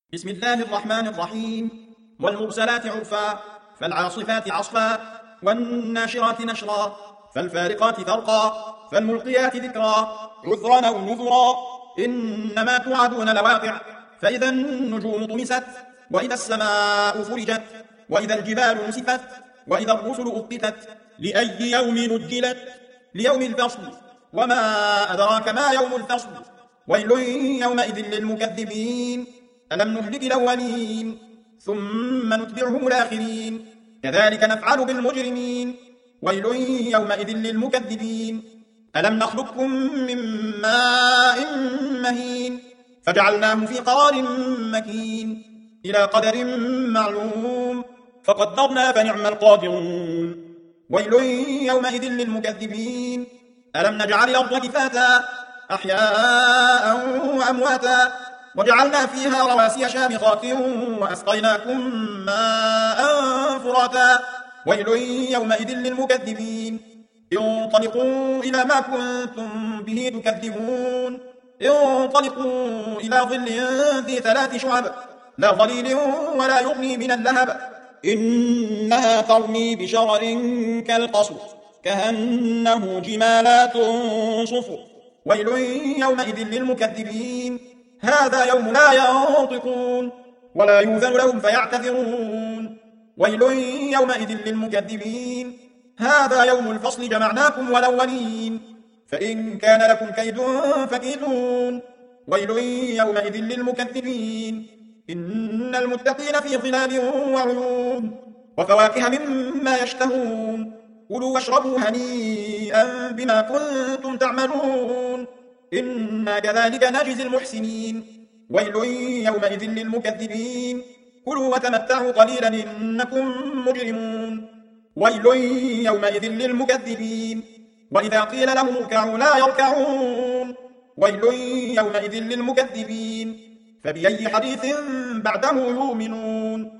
بسم الله الرحمن الرحيم. والمرسلات عرفا فالعاصفات عصفا والناشرات نشرا فالفارقات فرقا فالملقيات ذكرا عذرا أو نذرا إنما توعدون لواقع فإذا النجوم طمست وإذا السماء فرجت وإذا الجبال نسفت وإذا الرسل أقتت لأي يوم نجلت ليوم الفصل وما أدراك ما يوم الفصل ويل يومئذ للمكذبين ألم نهلك الأولين ثم نتبعهم الآخرين كذلك نفعل بالمجرمين ويل يومئذ للمكذبين ألم نخلقكم من ماء مهين فجعلناه في قرار مكين إلى قدر معلوم فقدرنا فنعم القادرون ويل يومئذ للمكذبين ألم نجعل الأرض كفاتا أحياء وأمواتا وجعلنا فيها رواسي شامخات وأسقيناكم ماء فراتا ويل يومئذ للمكذبين انطلقوا إلى ما كنتم به تكذبون انطلقوا إلى ظل ذي 3 شعب لا ظليل ولا يغني من اللهب إنها ترمي بشرر كالقصر كأنه جمالات صفر ويل يومئذ للمكذبين هذا يوم لا ينطقون ولا يؤذن لهم فيعتذرون ويل يومئذ للمكذبين هذا يوم الفصل جمعناكم والأولين فإن كان لكم كيد فكيدون ويل يومئذ للمكذبين إن المتقين في ظلال وعيون وفواكه مما يشتهون كلوا واشربوا هنيئا بما كنتم تعملون إنا كذلك نجزي المحسنين ويل يومئذ للمكذبين كلوا وتمتعوا قليلا إنكم مجرمون ويل يومئذ للمكذبين وإذا قيل لهم اركعوا لا يركعون ويل يومئذ للمكذبين فبأي حديث بعده يؤمنون